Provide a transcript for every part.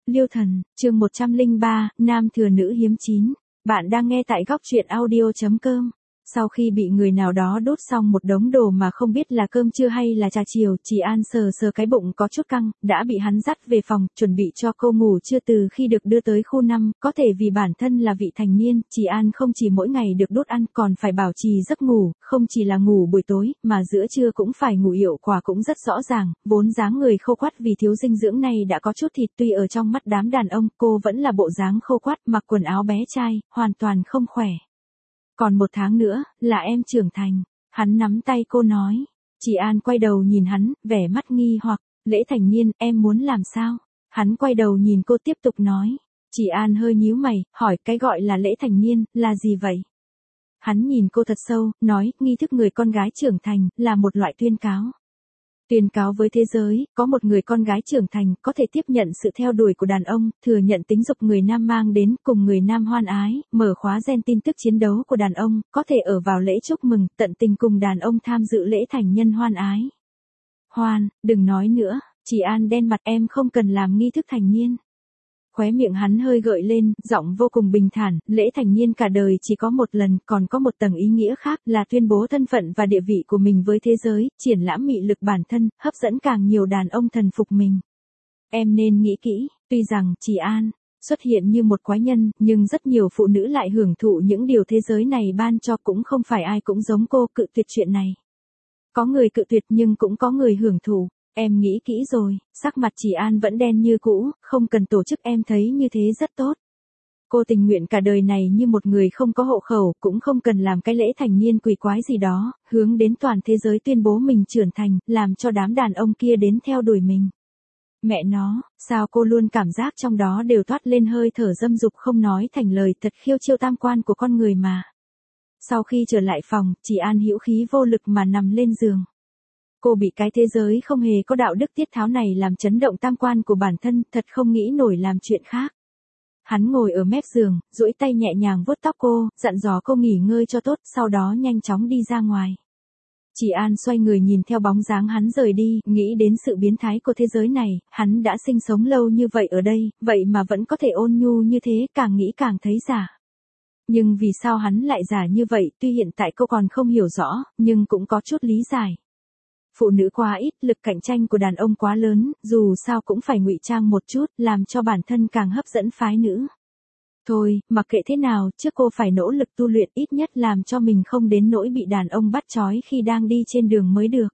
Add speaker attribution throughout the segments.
Speaker 1: Liêu Thần, chương 103, Nam thừa nữ hiếm chín. Bạn đang nghe tại góc truyện audio.com. Sau khi bị người nào đó đốt xong một đống đồ mà không biết là cơm trưa hay là trà chiều, chị An sờ sờ cái bụng có chút căng, đã bị hắn dắt về phòng, chuẩn bị cho cô ngủ trưa. Từ khi được đưa tới khu 5, có thể vì bản thân là vị thành niên, chị An không chỉ mỗi ngày được đốt ăn còn phải bảo trì giấc ngủ, không chỉ là ngủ buổi tối, mà giữa trưa cũng phải ngủ. Hiệu quả cũng rất rõ ràng, vốn dáng người khô quắt vì thiếu dinh dưỡng này đã có chút thịt, tuy ở trong mắt đám đàn ông, cô vẫn là bộ dáng khô quắt, mặc quần áo bé trai, hoàn toàn không khỏe. Còn 1 tháng nữa, là em trưởng thành. Hắn nắm tay cô nói. Chị An quay đầu nhìn hắn, vẻ mắt nghi hoặc. Lễ thành niên, em muốn làm sao? Hắn quay đầu nhìn cô tiếp tục nói. Chị An hơi nhíu mày, hỏi cái gọi là lễ thành niên, là gì vậy? Hắn nhìn cô thật sâu, nói, nghi thức người con gái trưởng thành, là một loại tuyên cáo. Tuyên cáo với thế giới, có một người con gái trưởng thành, có thể tiếp nhận sự theo đuổi của đàn ông, thừa nhận tính dục người nam mang đến, cùng người nam hoan ái, mở khóa gen tin tức chiến đấu của đàn ông, có thể ở vào lễ chúc mừng, tận tình cùng đàn ông tham dự lễ thành nhân hoan ái. Hoan, đừng nói nữa, chị An đen mặt, em không cần làm nghi thức thành niên. Khóe miệng hắn hơi gợi lên, giọng vô cùng bình thản, lễ thành niên cả đời chỉ có một lần, còn có một tầng ý nghĩa khác là tuyên bố thân phận và địa vị của mình với thế giới, triển lãm mị lực bản thân, hấp dẫn càng nhiều đàn ông thần phục mình. Em nên nghĩ kỹ, tuy rằng chị An xuất hiện như một quái nhân, nhưng rất nhiều phụ nữ lại hưởng thụ những điều thế giới này ban cho, cũng không phải ai cũng giống cô cự tuyệt chuyện này. Có người cự tuyệt nhưng cũng có người hưởng thụ. Em nghĩ kỹ rồi, sắc mặt chị An vẫn đen như cũ, không cần tổ chức, em thấy như thế rất tốt. Cô tình nguyện cả đời này như một người không có hộ khẩu, cũng không cần làm cái lễ thành niên quỷ quái gì đó, hướng đến toàn thế giới tuyên bố mình trưởng thành, làm cho đám đàn ông kia đến theo đuổi mình. Mẹ nó, sao cô luôn cảm giác trong đó đều toát lên hơi thở dâm dục không nói thành lời, thật khiêu chiêu tam quan của con người mà. Sau khi trở lại phòng, chị An hữu khí vô lực mà nằm lên giường. Cô bị cái thế giới không hề có đạo đức tiết tháo này làm chấn động tam quan của bản thân, thật không nghĩ nổi làm chuyện khác. Hắn ngồi ở mép giường, duỗi tay nhẹ nhàng vuốt tóc cô, dặn dò cô nghỉ ngơi cho tốt, sau đó nhanh chóng đi ra ngoài. Chị An xoay người nhìn theo bóng dáng hắn rời đi, nghĩ đến sự biến thái của thế giới này, hắn đã sinh sống lâu như vậy ở đây, vậy mà vẫn có thể ôn nhu như thế, càng nghĩ càng thấy giả. Nhưng vì sao hắn lại giả như vậy, tuy hiện tại cô còn không hiểu rõ, nhưng cũng có chút lý giải. Phụ nữ quá ít, lực cạnh tranh của đàn ông quá lớn, dù sao cũng phải ngụy trang một chút, làm cho bản thân càng hấp dẫn phái nữ. Thôi, mặc kệ thế nào, trước cô phải nỗ lực tu luyện, ít nhất làm cho mình không đến nỗi bị đàn ông bắt trói khi đang đi trên đường mới được.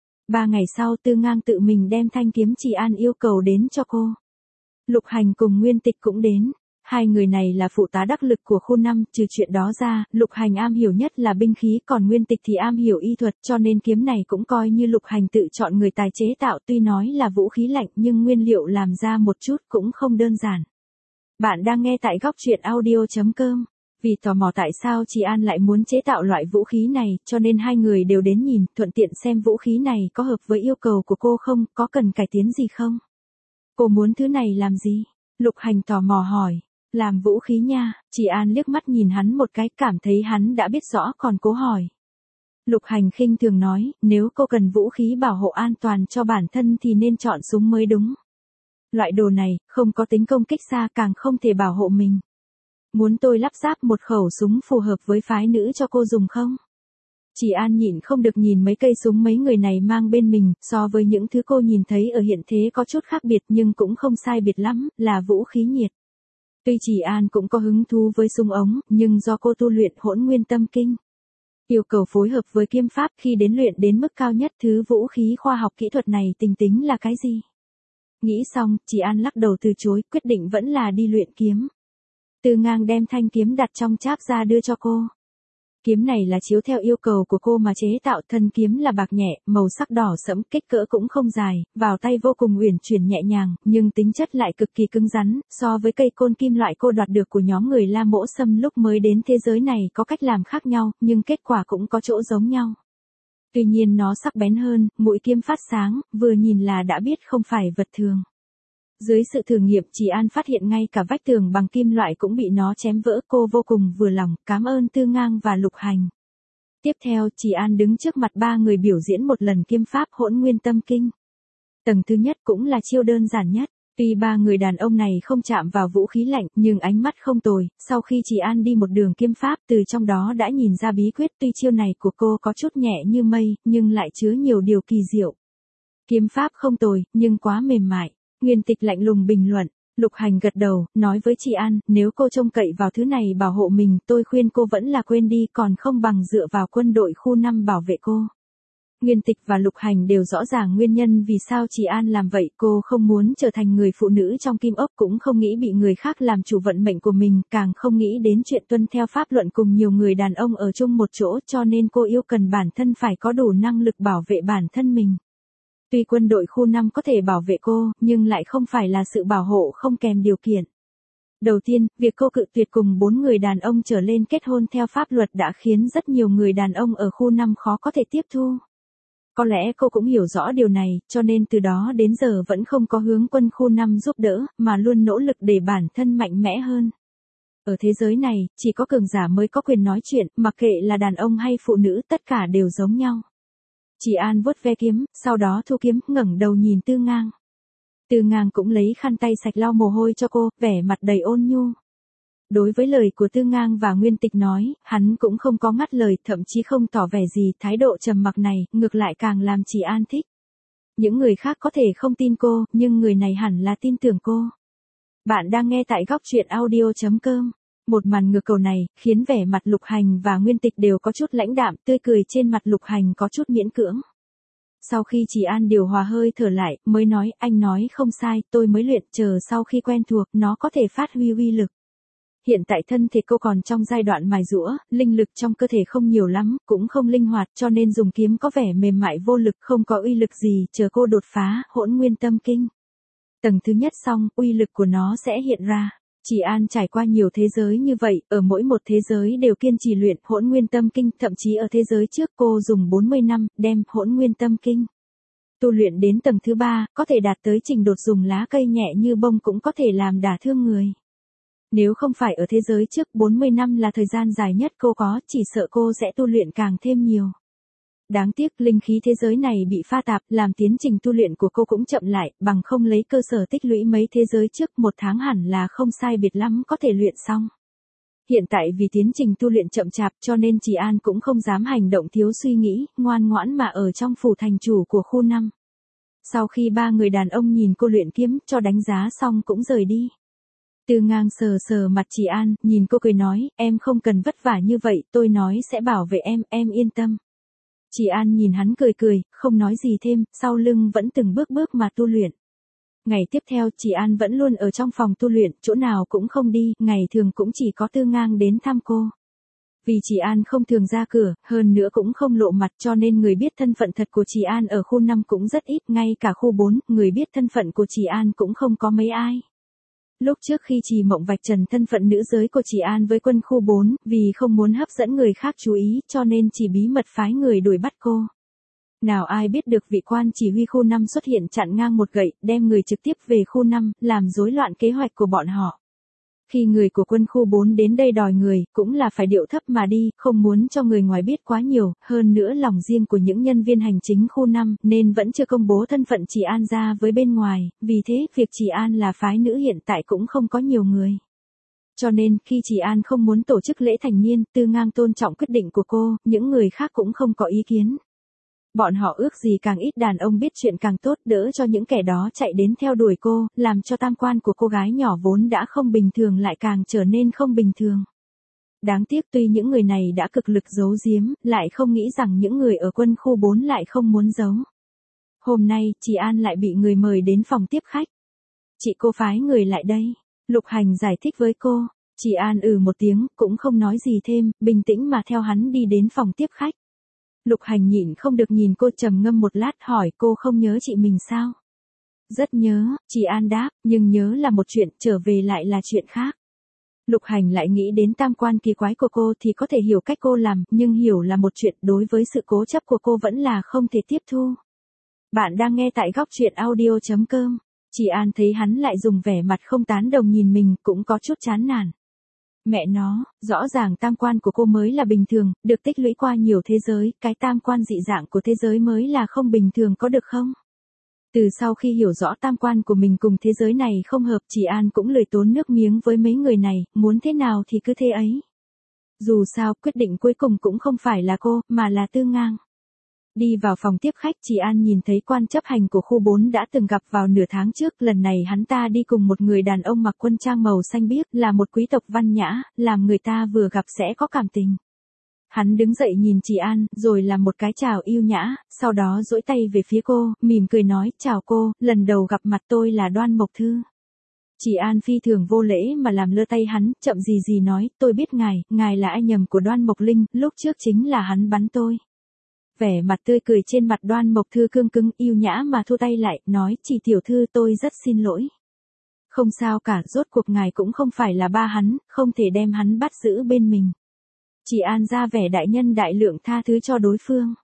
Speaker 1: 3 ngày sau, Tư Ngang tự mình đem thanh kiếm chị An yêu cầu đến cho cô. Lục Hành cùng Nguyên Tịch cũng đến. Hai người này là phụ tá đắc lực của khu 5, trừ chuyện đó ra, Lục Hành am hiểu nhất là binh khí, còn Nguyên Tịch thì am hiểu y thuật, cho nên kiếm này cũng coi như Lục Hành tự chọn người tài chế tạo, tuy nói là vũ khí lạnh nhưng nguyên liệu làm ra một chút cũng không đơn giản. Bạn đang nghe tại góc truyện audio.com. Vì tò mò tại sao chị An lại muốn chế tạo loại vũ khí này, cho nên hai người đều đến nhìn, thuận tiện xem vũ khí này có hợp với yêu cầu của cô không, có cần cải tiến gì không. Cô muốn thứ này làm gì? Lục Hành tò mò hỏi. Làm vũ khí nha, chị An liếc mắt nhìn hắn một cái, cảm thấy hắn đã biết rõ còn cố hỏi. Lục Hành khinh thường nói, nếu cô cần vũ khí bảo hộ an toàn cho bản thân thì nên chọn súng mới đúng. Loại đồ này, không có tính công kích xa, càng không thể bảo hộ mình. Muốn tôi lắp ráp một khẩu súng phù hợp với phái nữ cho cô dùng không? Chị An nhịn không được nhìn mấy cây súng mấy người này mang bên mình, so với những thứ cô nhìn thấy ở hiện thế có chút khác biệt nhưng cũng không sai biệt lắm, là vũ khí nhiệt. Tuy chị An cũng có hứng thú với súng ống, nhưng do cô tu luyện Hỗn Nguyên Tâm Kinh, yêu cầu phối hợp với kiếm pháp, khi đến luyện đến mức cao nhất, thứ vũ khí khoa học kỹ thuật này tính là cái gì? Nghĩ xong, chị An lắc đầu từ chối, quyết định vẫn là đi luyện kiếm. Tư Ngang đem thanh kiếm đặt trong cháp ra đưa cho cô. Kiếm này là chiếu theo yêu cầu của cô mà chế tạo, thân kiếm là bạc nhẹ, màu sắc đỏ sẫm, kích cỡ cũng không dài, vào tay vô cùng uyển chuyển nhẹ nhàng, nhưng tính chất lại cực kỳ cứng rắn, so với cây côn kim loại cô đoạt được của nhóm người La Mỗ Xâm lúc mới đến thế giới này có cách làm khác nhau, nhưng kết quả cũng có chỗ giống nhau. Tuy nhiên nó sắc bén hơn, mũi kiếm phát sáng, vừa nhìn là đã biết không phải vật thường. Dưới sự thử nghiệm, chị An phát hiện ngay cả vách tường bằng kim loại cũng bị nó chém vỡ, cô vô cùng vừa lòng, cảm ơn Tư Ngang và Lục Hành. Tiếp theo, chị An đứng trước mặt 3 người biểu diễn một lần kiếm pháp Hỗn Nguyên Tâm Kinh. Tầng thứ nhất cũng là chiêu đơn giản nhất, Tuy ba người đàn ông này không chạm vào vũ khí lạnh, nhưng ánh mắt không tồi, sau khi Chỉ An đi một đường kiếm pháp từ trong đó đã nhìn ra bí quyết, tuy chiêu này của cô có chút nhẹ như mây, nhưng lại chứa nhiều điều kỳ diệu. Kiếm pháp không tồi, nhưng quá mềm mại. Nguyên Tịch lạnh lùng bình luận. Lục Hành gật đầu, nói với Chỉ An, nếu cô trông cậy vào thứ này bảo hộ mình, tôi khuyên cô vẫn là quên đi, còn không bằng dựa vào quân đội khu 5 bảo vệ cô. Nguyên Tịch và Lục Hành đều rõ ràng nguyên nhân vì sao Chỉ An làm vậy, cô không muốn trở thành người phụ nữ trong kim ốc, cũng không nghĩ bị người khác làm chủ vận mệnh của mình, càng không nghĩ đến chuyện tuân theo pháp luận cùng nhiều người đàn ông ở chung một chỗ, cho nên cô yêu cần bản thân phải có đủ năng lực bảo vệ bản thân mình. Tuy quân đội khu 5 có thể bảo vệ cô, nhưng lại không phải là sự bảo hộ không kèm điều kiện. Đầu tiên, việc cô cự tuyệt cùng 4 người đàn ông trở lên kết hôn theo pháp luật đã khiến rất nhiều người đàn ông ở khu 5 khó có thể tiếp thu. Có lẽ cô cũng hiểu rõ điều này, cho nên từ đó đến giờ vẫn không có hướng quân khu 5 giúp đỡ, mà luôn nỗ lực để bản thân mạnh mẽ hơn. Ở thế giới này, chỉ có cường giả mới có quyền nói chuyện, mặc kệ là đàn ông hay phụ nữ, tất cả đều giống nhau. Chỉ An vuốt ve kiếm, sau đó thu kiếm, ngẩng đầu nhìn Tư Ngang. Tư Ngang cũng lấy khăn tay sạch lau mồ hôi cho cô, vẻ mặt đầy ôn nhu. Đối với lời của Tư Ngang và Nguyên Tịch nói, hắn cũng không có ngắt lời, thậm chí không tỏ vẻ gì, thái độ trầm mặc này, ngược lại càng làm Chỉ An thích. Những người khác có thể không tin cô, nhưng người này hẳn là tin tưởng cô. Bạn đang nghe tại góc truyện audio.com. Một màn ngược cầu này, khiến vẻ mặt Lục Hành và Nguyên Tịch đều có chút lãnh đạm, tươi cười trên mặt Lục Hành có chút miễn cưỡng. Sau khi Chỉ An điều hòa hơi thở lại, mới nói, anh nói không sai, tôi mới luyện, chờ sau khi quen thuộc, nó có thể phát huy uy lực. Hiện tại thân thể cô còn trong giai đoạn mài giũa, linh lực trong cơ thể không nhiều lắm, cũng không linh hoạt, cho nên dùng kiếm có vẻ mềm mại vô lực, không có uy lực gì, chờ cô đột phá, Hỗn Nguyên Tâm Kinh. Tầng thứ nhất xong, uy lực của nó sẽ hiện ra. Chỉ An trải qua nhiều thế giới như vậy, ở mỗi một thế giới đều kiên trì luyện Hỗn Nguyên Tâm Kinh, thậm chí ở thế giới trước cô dùng 40 năm, đem Hỗn Nguyên Tâm Kinh tu luyện đến tầng thứ 3, có thể đạt tới trình độ dùng lá cây nhẹ như bông cũng có thể làm đả thương người. Nếu không phải ở thế giới trước 40 năm là thời gian dài nhất cô có, chỉ sợ cô sẽ tu luyện càng thêm nhiều. Đáng tiếc linh khí thế giới này bị pha tạp, làm tiến trình tu luyện của cô cũng chậm lại, bằng không lấy cơ sở tích lũy mấy thế giới trước 1 tháng hẳn là không sai biệt lắm có thể luyện xong. Hiện tại vì tiến trình tu luyện chậm chạp cho nên Chỉ An cũng không dám hành động thiếu suy nghĩ, ngoan ngoãn mà ở trong phủ thành chủ của khu 5. Sau khi 3 người đàn ông nhìn cô luyện kiếm cho đánh giá xong cũng rời đi. Tư Ngang sờ sờ mặt Chỉ An, nhìn cô cười nói, em không cần vất vả như vậy, tôi nói sẽ bảo vệ em yên tâm. Chỉ An nhìn hắn cười cười, không nói gì thêm, sau lưng vẫn từng bước bước mà tu luyện. Ngày tiếp theo Chỉ An vẫn luôn ở trong phòng tu luyện, chỗ nào cũng không đi, ngày thường cũng chỉ có Tư Ngang đến thăm cô. Vì Chỉ An không thường ra cửa, hơn nữa cũng không lộ mặt cho nên người biết thân phận thật của Chỉ An ở khu 5 cũng rất ít, ngay cả khu 4, người biết thân phận của Chỉ An cũng không có mấy ai. Lúc trước khi Trì Mộng vạch trần thân phận nữ giới của Chỉ An với quân khu 4, vì không muốn hấp dẫn người khác chú ý, cho nên chỉ bí mật phái người đuổi bắt cô. Nào ai biết được vị quan chỉ huy khu 5 xuất hiện chặn ngang một gậy, đem người trực tiếp về khu 5, làm rối loạn kế hoạch của bọn họ. Khi người của quân khu 4 đến đây đòi người, cũng là phải điệu thấp mà đi, không muốn cho người ngoài biết quá nhiều, hơn nữa lòng riêng của những nhân viên hành chính khu 5, nên vẫn chưa công bố thân phận Chỉ An ra với bên ngoài, vì thế, việc Chỉ An là phái nữ hiện tại cũng không có nhiều người. Cho nên, khi Chỉ An không muốn tổ chức lễ thành niên, Tư Ngang tôn trọng quyết định của cô, những người khác cũng không có ý kiến. Bọn họ ước gì càng ít đàn ông biết chuyện càng tốt, đỡ cho những kẻ đó chạy đến theo đuổi cô, làm cho tam quan của cô gái nhỏ vốn đã không bình thường lại càng trở nên không bình thường. Đáng tiếc tuy những người này đã cực lực giấu giếm, lại không nghĩ rằng những người ở quân khu 4 lại không muốn giấu. Hôm nay, Chỉ An lại bị người mời đến phòng tiếp khách. Chị cô phái người lại đây. Lục Hành giải thích với cô. Chỉ An một tiếng, cũng không nói gì thêm, bình tĩnh mà theo hắn đi đến phòng tiếp khách. Lục Hành nhịn không được nhìn cô, trầm ngâm một lát hỏi, cô không nhớ chị mình sao? Rất nhớ, Chỉ An đáp, nhưng nhớ là một chuyện, trở về lại là chuyện khác. Lục Hành lại nghĩ đến tam quan kỳ quái của cô thì có thể hiểu cách cô làm, nhưng hiểu là một chuyện, đối với sự cố chấp của cô vẫn là không thể tiếp thu. Bạn đang nghe tại góc truyện audio.com. Chỉ An thấy hắn lại dùng vẻ mặt không tán đồng nhìn mình, cũng có chút chán nản. Mẹ nó, rõ ràng tam quan của cô mới là bình thường, được tích lũy qua nhiều thế giới, cái tam quan dị dạng của thế giới mới là không bình thường có được không? Từ sau khi hiểu rõ tam quan của mình cùng thế giới này không hợp, chị An cũng lười tốn nước miếng với mấy người này, muốn thế nào thì cứ thế ấy. Dù sao, quyết định cuối cùng cũng không phải là cô, mà là Tư Ngang. Đi vào phòng tiếp khách, chị An nhìn thấy quan chấp hành của khu 4 đã từng gặp vào nửa tháng trước, lần này hắn ta đi cùng một người đàn ông mặc quân trang màu xanh biếc, là một quý tộc văn nhã, làm người ta vừa gặp sẽ có cảm tình. Hắn đứng dậy nhìn chị An, rồi làm một cái chào yêu nhã, sau đó duỗi tay về phía cô, mỉm cười nói, chào cô, lần đầu gặp mặt tôi là Đoan Mộc Thư. Chị An phi thường vô lễ mà làm lơ tay hắn, chậm gì nói, tôi biết ngài là ai nhầm của Đoan Mộc Linh, lúc trước chính là hắn bắn tôi. Vẻ mặt tươi cười trên mặt Đoan Mộc Thư cương cứng, yêu nhã mà thu tay lại, nói, chị tiểu thư tôi rất xin lỗi. Không sao cả, rốt cuộc ngài cũng không phải là ba hắn, không thể đem hắn bắt giữ bên mình. Chị An ra vẻ đại nhân đại lượng tha thứ cho đối phương.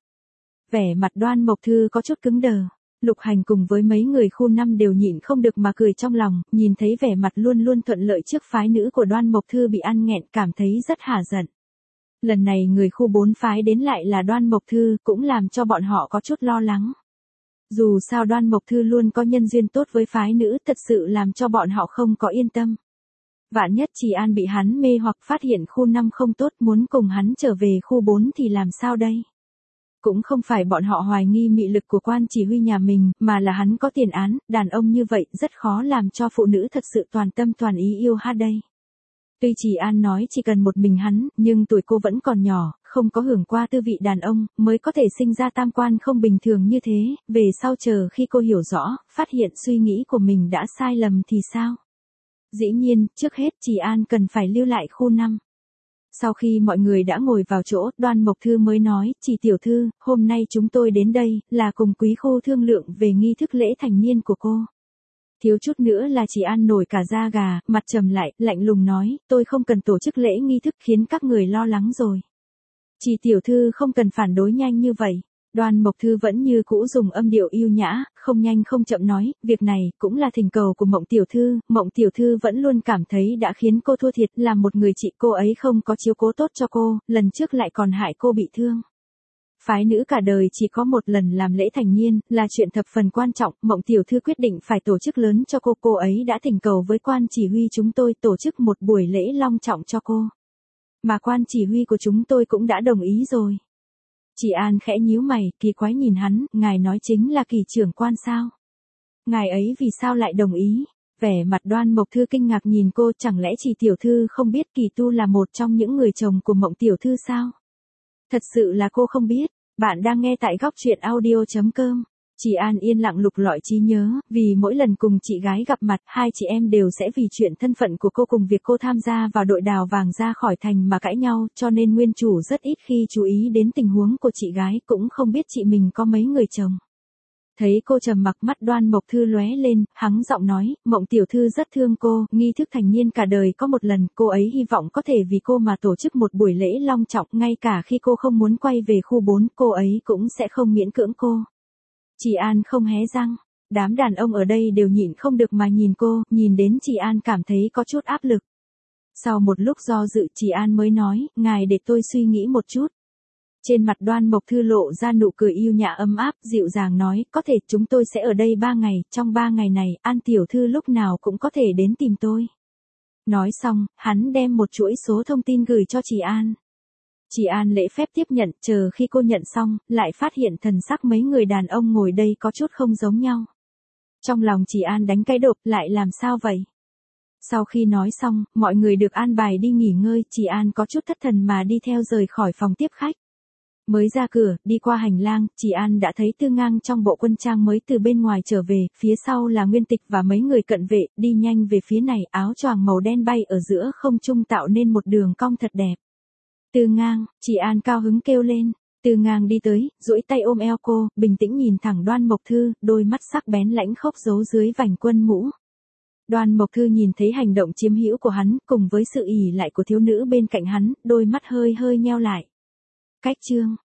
Speaker 1: Vẻ mặt Đoan Mộc Thư có chút cứng đờ. Lục Hành cùng với mấy người khu 5 đều nhịn không được mà cười trong lòng, nhìn thấy vẻ mặt luôn luôn thuận lợi trước phái nữ của Đoan Mộc Thư bị ăn nghẹn, cảm thấy rất hả giận. Lần này người khu 4 phái đến lại là Đoan Mộc Thư, cũng làm cho bọn họ có chút lo lắng. Dù sao Đoan Mộc Thư luôn có nhân duyên tốt với phái nữ, thật sự làm cho bọn họ không có yên tâm. Vạn nhất Chỉ An bị hắn mê hoặc phát hiện khu 5 không tốt, muốn cùng hắn trở về khu 4 thì làm sao đây? Cũng không phải bọn họ hoài nghi mị lực của quan chỉ huy nhà mình, mà là hắn có tiền án, đàn ông như vậy rất khó làm cho phụ nữ thật sự toàn tâm toàn ý yêu hát đây. Tuy Chỉ An nói chỉ cần một mình hắn, nhưng tuổi cô vẫn còn nhỏ, không có hưởng qua tư vị đàn ông, mới có thể sinh ra tam quan không bình thường như thế, về sau chờ khi cô hiểu rõ, phát hiện suy nghĩ của mình đã sai lầm thì sao? Dĩ nhiên, trước hết Chỉ An cần phải lưu lại khu 5. Sau khi mọi người đã ngồi vào chỗ, Đoan Mộc Thư mới nói, chị tiểu thư, hôm nay chúng tôi đến đây, là cùng quý khu thương lượng về nghi thức lễ thành niên của cô. Thiếu chút nữa là Chỉ An nổi cả da gà, mặt trầm lại, lạnh lùng nói, tôi không cần tổ chức lễ nghi thức khiến các người lo lắng rồi. Chị tiểu thư không cần phản đối nhanh như vậy. Đoan Mộc Thư vẫn như cũ dùng âm điệu yêu nhã, không nhanh không chậm nói, việc này cũng là thỉnh cầu của Mộng tiểu thư vẫn luôn cảm thấy đã khiến cô thua thiệt, làm một người chị cô ấy không có chiếu cố tốt cho cô, lần trước lại còn hại cô bị thương. Phái nữ cả đời chỉ có một lần làm lễ thành niên, là chuyện thập phần quan trọng, Mộng tiểu thư quyết định phải tổ chức lớn cho cô ấy đã thỉnh cầu với quan chỉ huy chúng tôi tổ chức một buổi lễ long trọng cho cô. Mà quan chỉ huy của chúng tôi cũng đã đồng ý rồi. Chị An khẽ nhíu mày, kỳ quái nhìn hắn, ngài nói chính là Kỳ trưởng quan sao? Ngài ấy vì sao lại đồng ý? Vẻ mặt Đoan Mộc Thư kinh ngạc nhìn cô, chẳng lẽ chị tiểu thư không biết Kỳ Tu là một trong những người chồng của Mộng tiểu thư sao? Thật sự là cô không biết. Bạn đang nghe tại góc truyện audio.com. Chị An yên lặng lục lọi trí nhớ, vì mỗi lần cùng chị gái gặp mặt, hai chị em đều sẽ vì chuyện thân phận của cô cùng việc cô tham gia vào đội đào vàng ra khỏi thành mà cãi nhau, cho nên nguyên chủ rất ít khi chú ý đến tình huống của chị gái, cũng không biết chị mình có mấy người chồng. Thấy cô trầm mặc, mắt Đoan Mộc Thư lóe lên, hắng giọng nói, Mộng tiểu thư rất thương cô, nghi thức thành niên cả đời có một lần, cô ấy hy vọng có thể vì cô mà tổ chức một buổi lễ long trọng, ngay cả khi cô không muốn quay về khu 4, cô ấy cũng sẽ không miễn cưỡng cô. Chị An không hé răng, đám đàn ông ở đây đều nhịn không được mà nhìn cô, nhìn đến chị An cảm thấy có chút áp lực. Sau một lúc do dự, chị An mới nói, ngài để tôi suy nghĩ một chút. Trên mặt Đoan Mộc Thư lộ ra nụ cười yêu nhã ấm áp, dịu dàng nói, có thể chúng tôi sẽ ở đây 3 ngày, trong 3 ngày này, An tiểu thư lúc nào cũng có thể đến tìm tôi. Nói xong, hắn đem một chuỗi số thông tin gửi cho chị An. Chị An lễ phép tiếp nhận, chờ khi cô nhận xong, lại phát hiện thần sắc mấy người đàn ông ngồi đây có chút không giống nhau. Trong lòng chị An đánh cái đột, lại làm sao vậy? Sau khi nói xong, mọi người được an bài đi nghỉ ngơi, chị An có chút thất thần mà đi theo rời khỏi phòng tiếp khách. Mới ra cửa, đi qua hành lang, chị An đã thấy Tư Ngang trong bộ quân trang mới từ bên ngoài trở về, phía sau là Nguyên Tịch và mấy người cận vệ, đi nhanh về phía này, áo choàng màu đen bay ở giữa không trung tạo nên một đường cong thật đẹp. Tư Ngang, chị An cao hứng kêu lên. Tư Ngang đi tới, duỗi tay ôm eo cô, bình tĩnh nhìn thẳng Đoan Mộc Thư, đôi mắt sắc bén lãnh khốc giấu dưới vành quân mũ. Đoan Mộc Thư nhìn thấy hành động chiếm hữu của hắn, cùng với sự ỷ lại của thiếu nữ bên cạnh hắn, đôi mắt hơi hơi nheo lại. Cách chương